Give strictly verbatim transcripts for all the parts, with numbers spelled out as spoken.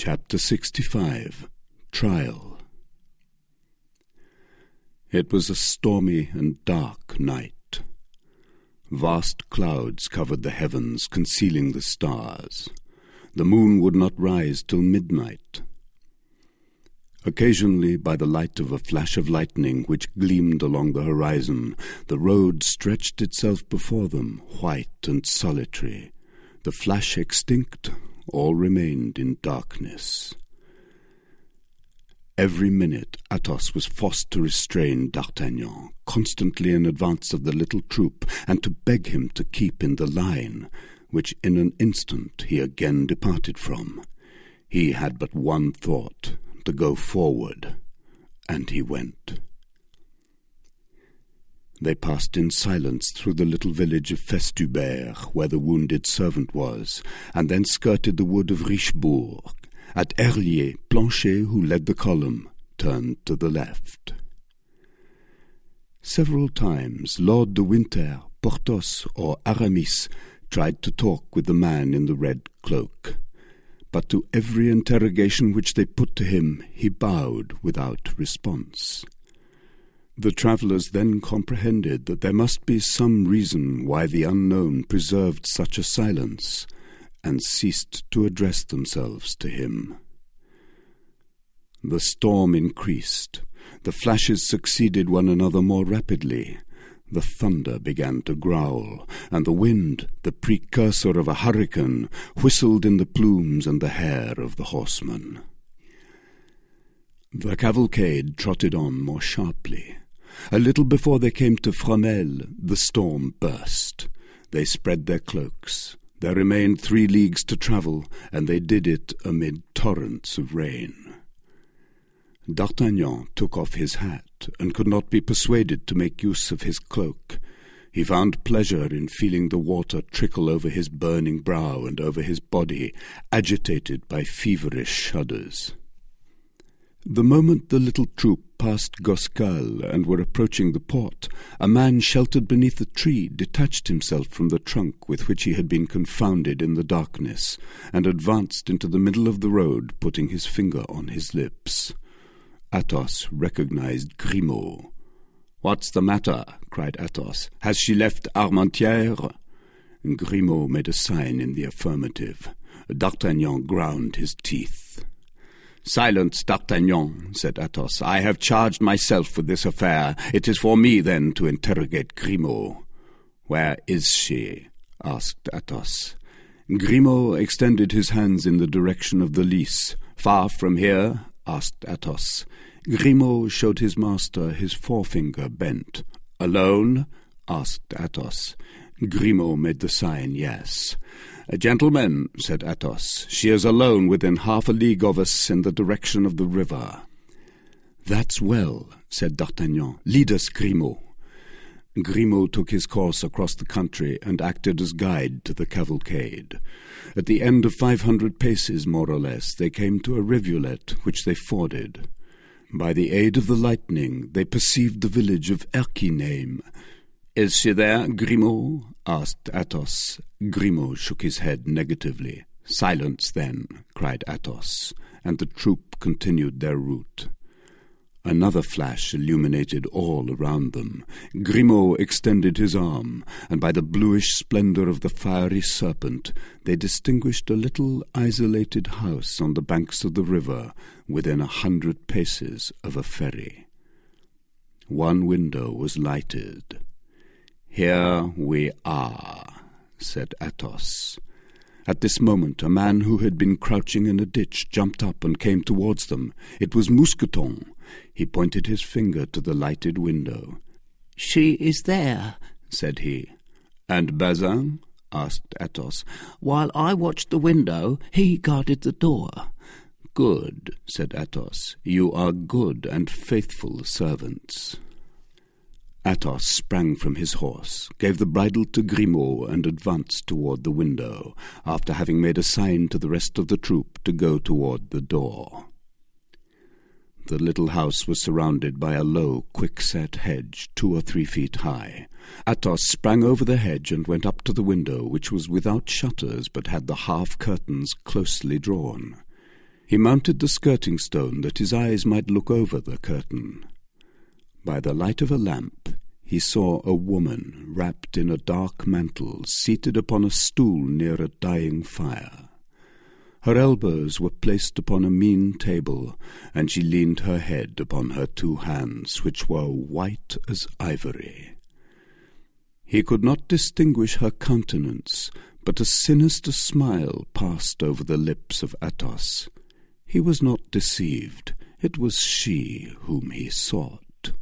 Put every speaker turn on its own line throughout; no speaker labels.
Chapter sixty-five. Trial. It was a stormy and dark night. Vast clouds covered the heavens, concealing the stars. The moon would not rise till midnight. Occasionally, by the light of a flash of lightning which gleamed along the horizon, the road stretched itself before them, white and solitary. The flash extinct, all remained in darkness. Every minute Athos was forced to restrain D'Artagnan, constantly in advance of the little troop, and to beg him to keep in the line, which in an instant he again departed from. He had but one thought, to go forward, and he went. They passed in silence through the little village of Festubert, where the wounded servant was, and then skirted the wood of Richebourg. At Herlier, Planchet, who led the column, turned to the left. Several times Lord de Winter, Porthos, or Aramis tried to talk with the man in the red cloak, but to every interrogation which they put to him he bowed without response. The travellers then comprehended that there must be some reason why the unknown preserved such a silence, and ceased to address themselves to him. The storm increased. The flashes succeeded one another more rapidly. The thunder began to growl, and the wind, the precursor of a hurricane, whistled in the plumes and the hair of the horsemen. The cavalcade trotted on more sharply. A little before they came to Fromelles, the storm burst. They spread their cloaks. There remained three leagues to travel, and they did it amid torrents of rain. D'Artagnan took off his hat, and could not be persuaded to make use of his cloak. He found pleasure in feeling the water trickle over his burning brow and over his body, agitated by feverish shudders. The moment the little troop passed Goskal and were approaching the port, a man sheltered beneath a tree detached himself from the trunk with which he had been confounded in the darkness, and advanced into the middle of the road, putting his finger on his lips. Athos recognized Grimaud. "What's the matter?" cried Athos. "Has she left Armentières?" Grimaud made a sign in the affirmative. D'Artagnan ground his teeth. "Silence, D'Artagnan," said Athos. "I have charged myself with this affair. It is for me, then, to interrogate Grimaud." "Where is she?" asked Athos. Grimaud extended his hands in the direction of the Lys. "Far from here?" asked Athos. Grimaud showed his master his forefinger bent. "Alone?" asked Athos. Grimaud made the sign, yes. "Gentlemen," said Athos, "she is alone within half a league of us in the direction of the river." "That's well," said D'Artagnan. "Lead us, Grimaud." Grimaud took his course across the country and acted as guide to the cavalcade. At the end of five hundred paces, more or less, they came to a rivulet, which they forded. By the aid of the lightning, they perceived the village of Erquinheim. "Is she there, Grimaud?" asked Athos. Grimaud shook his head negatively. "Silence, then," cried Athos, and the troop continued their route. Another flash illuminated all around them. Grimaud extended his arm, and by the bluish splendor of the fiery serpent they distinguished a little isolated house on the banks of the river, within a hundred paces of a ferry. One window was lighted. "Here we are," said Athos. At this moment a man who had been crouching in a ditch jumped up and came towards them. It was Mousqueton. He pointed his finger to the lighted window. "She is there," said he. "And Bazin?" asked Athos. "While I watched the window, he guarded the door." "Good," said Athos. "You are good and faithful servants." Athos sprang from his horse, gave the bridle to Grimaud, and advanced toward the window, after having made a sign to the rest of the troop to go toward the door. The little house was surrounded by a low, quick-set hedge, two or three feet high. Athos sprang over the hedge and went up to the window, which was without shutters, but had the half-curtains closely drawn. He mounted the skirting stone that his eyes might look over the curtain. By the light of a lamp he saw a woman wrapped in a dark mantle seated upon a stool near a dying fire. Her elbows were placed upon a mean table, and she leaned her head upon her two hands, which were white as ivory. He could not distinguish her countenance, but a sinister smile passed over the lips of Athos. He was not deceived. It was she whom he sought.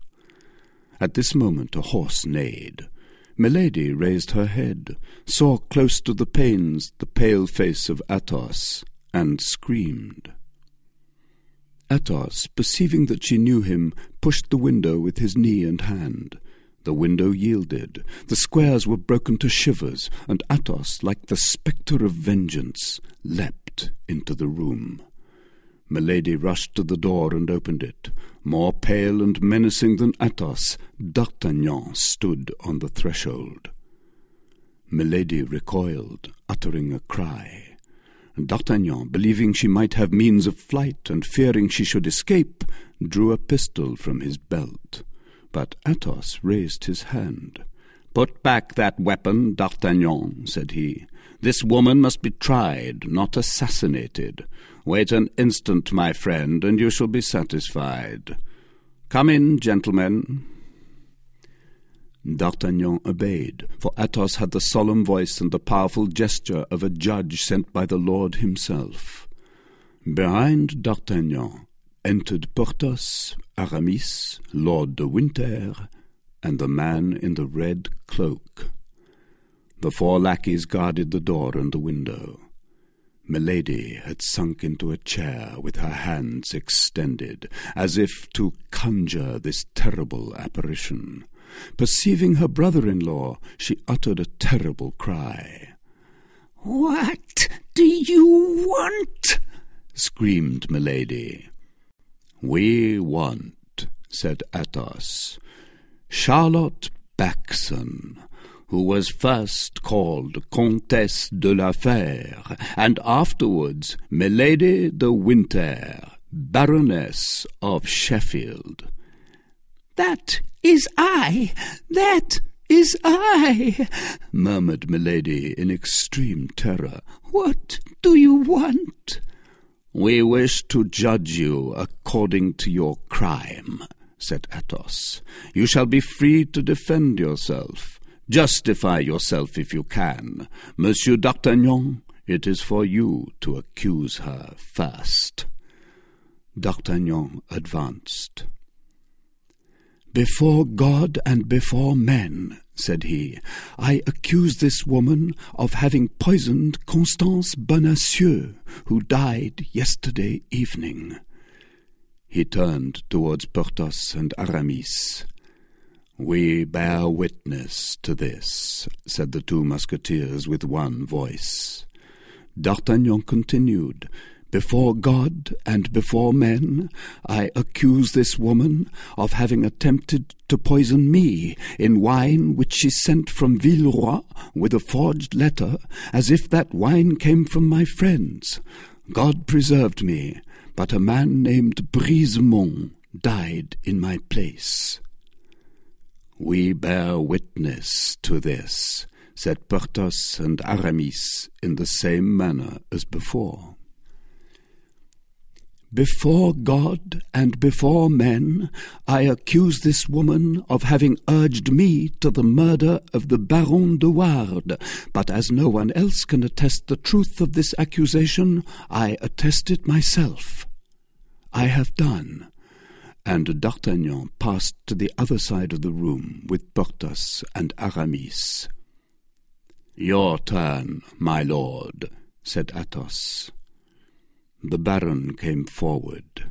At this moment a horse neighed. Milady raised her head, saw close to the panes the pale face of Athos, and screamed. Athos, perceiving that she knew him, pushed the window with his knee and hand. The window yielded, the squares were broken to shivers, and Athos, like the spectre of vengeance, leapt into the room. Milady rushed to the door and opened it. More pale and menacing than Athos, D'Artagnan stood on the threshold. Milady recoiled, uttering a cry. D'Artagnan, believing she might have means of flight and fearing she should escape, drew a pistol from his belt. But Athos raised his hand. "Put back that weapon, D'Artagnan," said he. "This woman must be tried, not assassinated. Wait an instant, my friend, and you shall be satisfied. Come in, gentlemen." D'Artagnan obeyed, for Athos had the solemn voice and the powerful gesture of a judge sent by the Lord himself. Behind D'Artagnan entered Porthos, Aramis, Lord de Winter, and the man in the red cloak. The four lackeys guarded the door and the window. Milady had sunk into a chair with her hands extended, as if to conjure this terrible apparition. Perceiving her brother-in-law, she uttered a terrible cry.
"What do you want?"
screamed Milady. "We want," said Athos, "Charlotte Backson, who was first called Comtesse de la Fère, and afterwards Milady de Winter, Baroness of Sheffield."
"That is I! That is I!"
murmured Milady in extreme terror.
"What do you want?"
"We wish to judge you according to your crime," said Athos. "You shall be free to defend yourself. Justify yourself if you can. Monsieur D'Artagnan, it is for you to accuse her first." D'Artagnan advanced. "Before God and before men," said he, "I accuse this woman of having poisoned Constance Bonacieux, who died yesterday evening." He turned towards Porthos and Aramis. "We bear witness to this," said the two musketeers with one voice. D'Artagnan continued, "Before God and before men, I accuse this woman of having attempted to poison me in wine which she sent from Villeroy with a forged letter, as if that wine came from my friends. God preserved me, but a man named Brisemont died in my place." "We bear witness to this," said Porthos and Aramis in the same manner as before. "Before God and before men, I accuse this woman of having urged me to the murder of the Baron de Wardes, but as no one else can attest the truth of this accusation, I attest it myself. I have done." And D'Artagnan passed to the other side of the room with Porthos and Aramis. "Your turn, my lord," said Athos. The Baron came forward.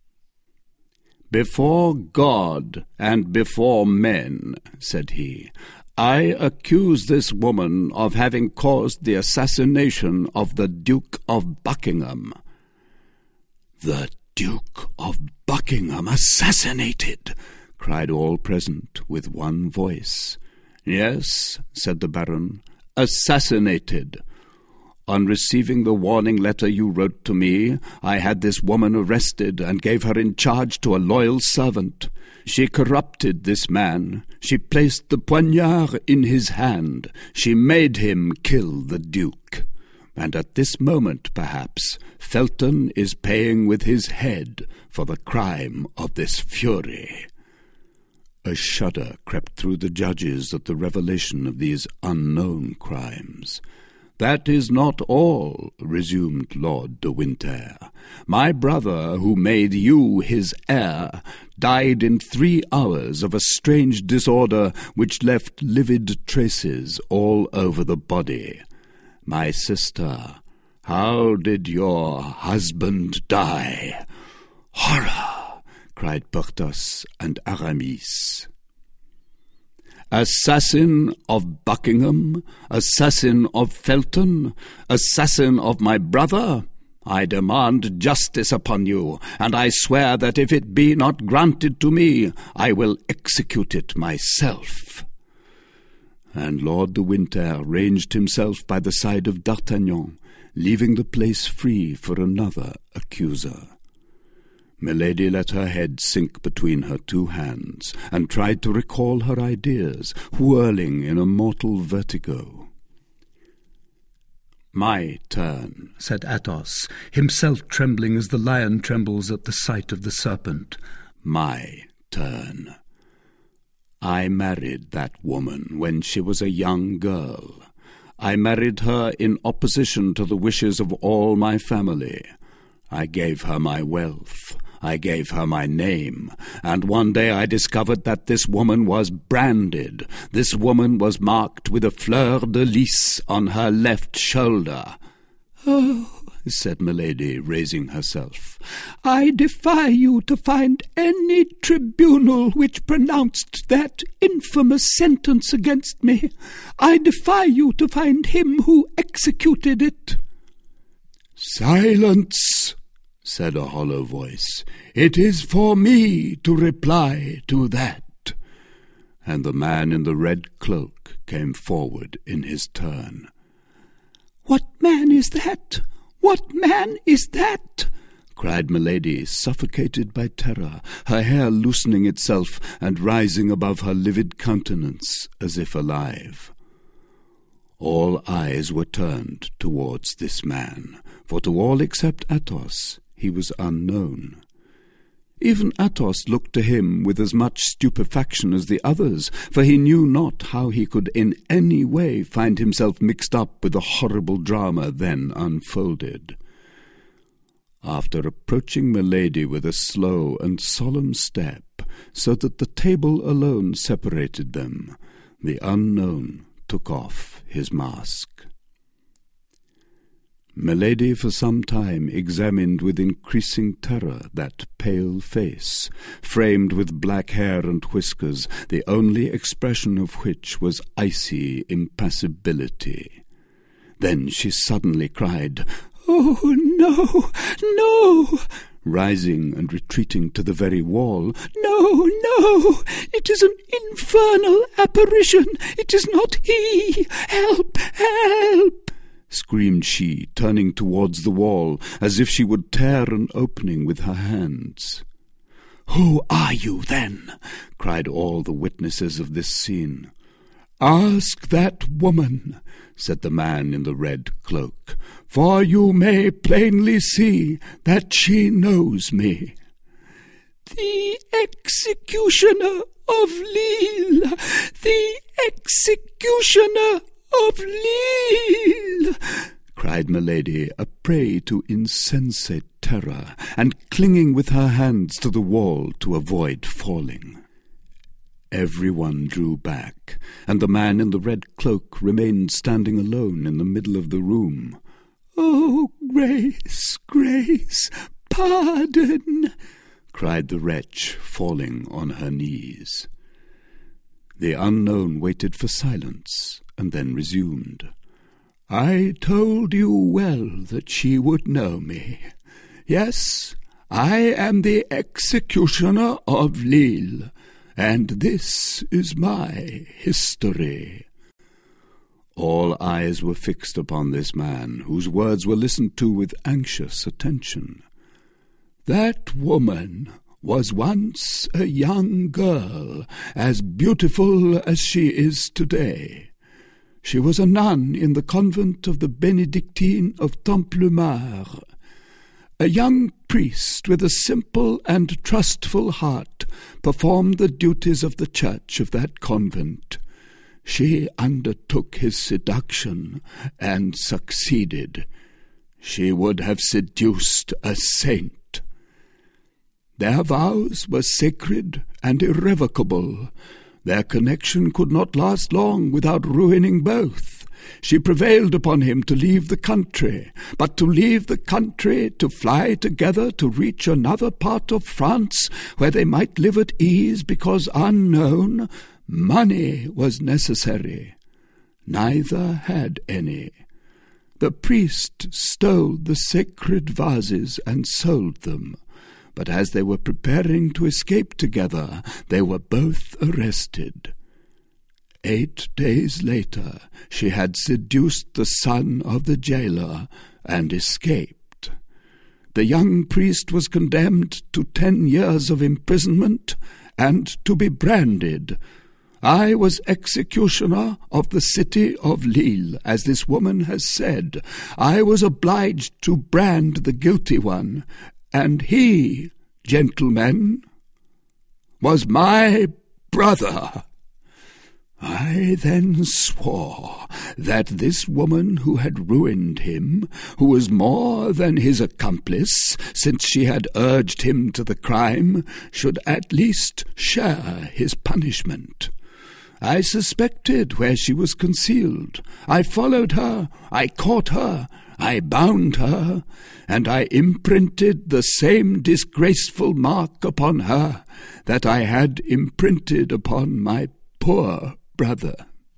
"Before God and before men," said he, "I accuse this woman of having caused the assassination of the Duke of Buckingham." "The Duke of Buckingham assassinated!" cried all present with one voice. "Yes," said the Baron, "assassinated. On receiving the warning letter you wrote to me, I had this woman arrested and gave her in charge to a loyal servant. She corrupted this man. She placed the poignard in his hand. She made him kill the Duke. And at this moment, perhaps, Felton is paying with his head for the crime of this fury." A shudder crept through the judges at the revelation of these unknown crimes. "That is not all," resumed Lord de Winter. "My brother, who made you his heir, died in three hours of a strange disorder which left livid traces all over the body. My sister, how did your husband die?" "Horror!" cried Porthos and Aramis. "Assassin of Buckingham, assassin of Felton, assassin of my brother, I demand justice upon you, and I swear that if it be not granted to me, I will execute it myself." And Lord de Winter ranged himself by the side of D'Artagnan, leaving the place free for another accuser. Milady let her head sink between her two hands, and tried to recall her ideas, whirling in a mortal vertigo. "My turn," said Athos, himself trembling as the lion trembles at the sight of the serpent. "My turn. I married that woman when she was a young girl. I married her in opposition to the wishes of all my family. I gave her my wealth. I gave her my name, and one day I discovered that this woman was branded. This woman was marked with a fleur de lis on her left shoulder."
"Oh,"
said Milady, raising herself,
"I defy you to find any tribunal which pronounced that infamous sentence against me. I defy you to find him who executed it."
"Silence!" said a hollow voice. "It is for me to reply to that." And the man in the red cloak came forward in his turn.
"What man is that? What man is that?"
cried Milady, suffocated by terror, her hair loosening itself and rising above her livid countenance as if alive. All eyes were turned towards this man, for to all except Athos he was unknown. Even Athos looked to him with as much stupefaction as the others, for he knew not how he could in any way find himself mixed up with the horrible drama then unfolded. After approaching Milady with a slow and solemn step, so that the table alone separated them, the unknown took off his mask. Milady for some time examined with increasing terror that pale face, framed with black hair and whiskers, the only expression of which was icy impassibility. Then she suddenly cried,
"Oh, no, no!"
rising and retreating to the very wall.
"No, no! It is an infernal apparition! It is not he! Help! Help!"
screamed she, turning towards the wall, as if she would tear an opening with her hands.
"Who are you, then?"
cried all the witnesses of this scene.
"Ask that woman," said the man in the red cloak, "for you may plainly see that she knows me." "The executioner of Lille! The executioner of Lille!"
cried Milady, a prey to insensate terror, and clinging with her hands to the wall to avoid falling. Everyone drew back, and the man in the red cloak remained standing alone in the middle of the room.
"Oh, grace, grace, pardon!"
cried the wretch, falling on her knees. The unknown waited for silence, and then resumed.
"I told you well that she would know me. Yes, I am the executioner of Lille, and this is my history."
All eyes were fixed upon this man, whose words were listened to with anxious attention.
"That woman was once a young girl, as beautiful as she is today. She was a nun in the convent of the Benedictine of Templemar. A young priest with a simple and trustful heart performed the duties of the church of that convent. She undertook his seduction and succeeded. She would have seduced a saint. Their vows were sacred and irrevocable. Their connection could not last long without ruining both. She prevailed upon him to leave the country, but to leave the country, to fly together to reach another part of France where they might live at ease because unknown, money was necessary. Neither had any. The priest stole the sacred vases and sold them, but as they were preparing to escape together, they were both arrested. Eight days later, she had seduced the son of the jailer and escaped. The young priest was condemned to ten years of imprisonment and to be branded. I was executioner of the city of Lille, as this woman has said. I was obliged to brand the guilty one, and he, gentlemen, was my brother. I then swore that this woman who had ruined him, who was more than his accomplice, since she had urged him to the crime, should at least share his punishment. I suspected where she was concealed. I followed her, I caught her, I bound her, and I imprinted the same disgraceful mark upon her that I had imprinted upon my poor brother.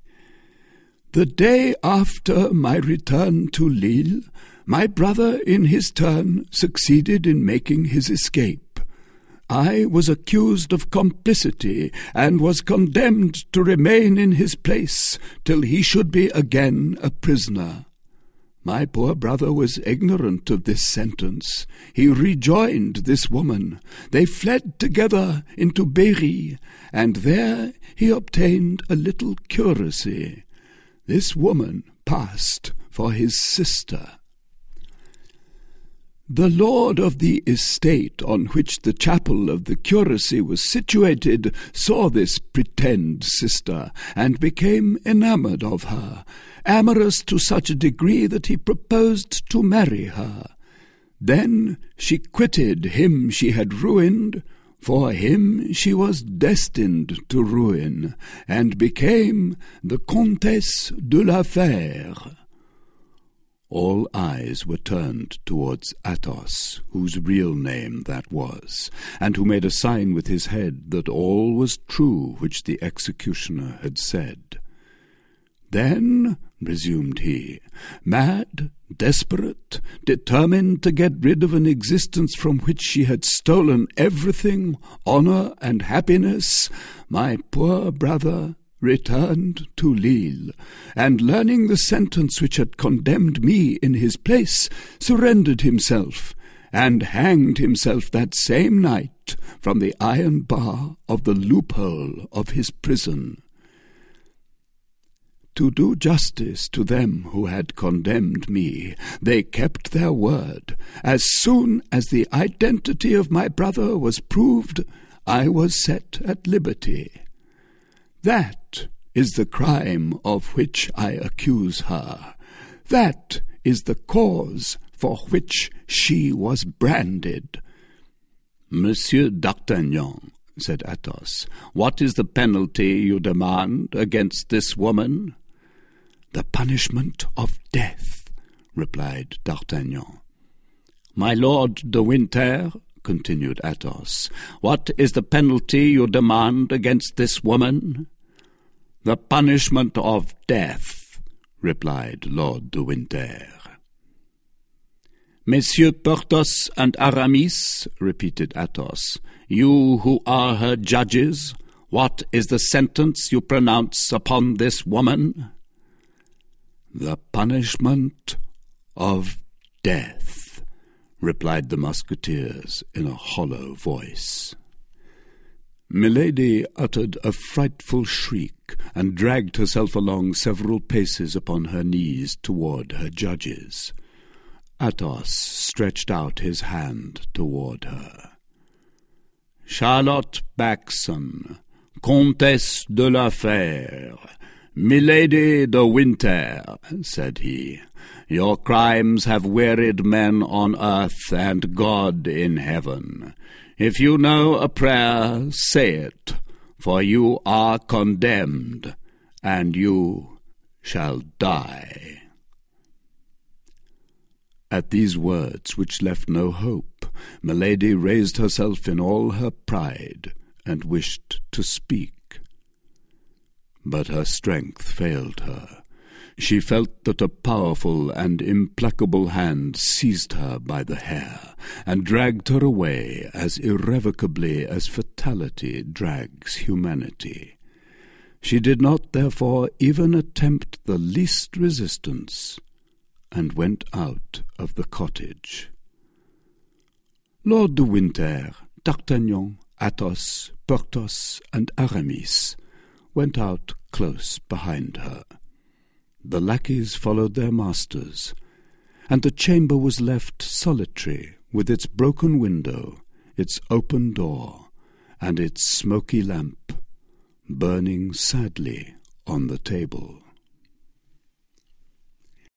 The day after my return to Lille, my brother in his turn succeeded in making his escape. I was accused of complicity and was condemned to remain in his place till he should be again a prisoner. My poor brother was ignorant of this sentence. He rejoined this woman. They fled together into Berry, and there he obtained a little curacy. This woman passed for his sister. The lord of the estate on which the chapel of the curacy was situated saw this pretend sister, and became enamoured of her, amorous to such a degree that he proposed to marry her. Then she quitted him she had ruined, for him she was destined to ruin, and became the Comtesse de la Fère. All eyes were turned towards Athos, whose real name that was, and who made a sign with his head that all was true which the executioner had said. Then, resumed he, mad, desperate, determined to get rid of an existence from which she had stolen everything, honour and happiness, my poor brother returned to Lille, and learning the sentence which had condemned me in his place, surrendered himself, and hanged himself that same night from the iron bar of the loophole of his prison. To do justice to them who had condemned me, they kept their word. As soon as the identity of my brother was proved, I was set at liberty. That is the crime of which I accuse her. That is the cause for which she was branded.
Monsieur d'Artagnan, said Athos, what is the penalty you demand against this woman?
The punishment of death, replied D'Artagnan.
My lord de Winter, continued Athos, what is the penalty you demand against this woman? The punishment of death, replied Lord de Winter. Messieurs Porthos and Aramis, repeated Athos, you who are her judges, what is the sentence you pronounce upon this woman? "The punishment of death," replied the musketeers in a hollow voice. Milady uttered a frightful shriek, and dragged herself along several paces upon her knees toward her judges. Athos stretched out his hand toward her. "Charlotte Backson, Comtesse de la Fère, Milady de Winter," said he, "your crimes have wearied men on earth and God in heaven. If you know a prayer, say it, for you are condemned, and you shall die." At these words, which left no hope, Milady raised herself in all her pride, and wished to speak. But her strength failed her. She felt that a powerful and implacable hand seized her by the hair, and dragged her away as irrevocably as fatality drags humanity. She did not, therefore, even attempt the least resistance, and went out of the cottage. Lord de Winter, D'Artagnan, Athos, Porthos, and Aramis went out close behind her. The lackeys followed their masters, and the chamber was left solitary, with its broken window, its open door, and its smoky lamp burning sadly on the table.